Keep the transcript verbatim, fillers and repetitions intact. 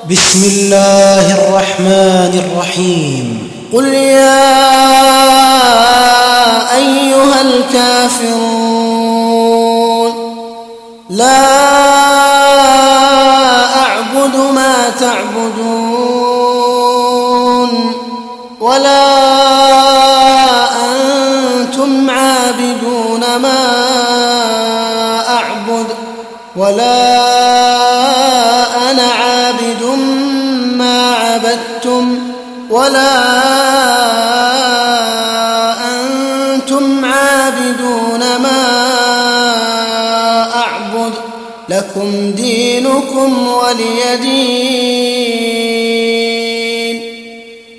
بسم الله الرحمن الرحيم. قل يا أيها الكافرون لا أعبد ما تعبدون ولا أنتم عابدون ما أعبد ولا أنا عابد ما عبدتم ولا أنتم عابدون ما أعبد لكم دينكم ولي دين.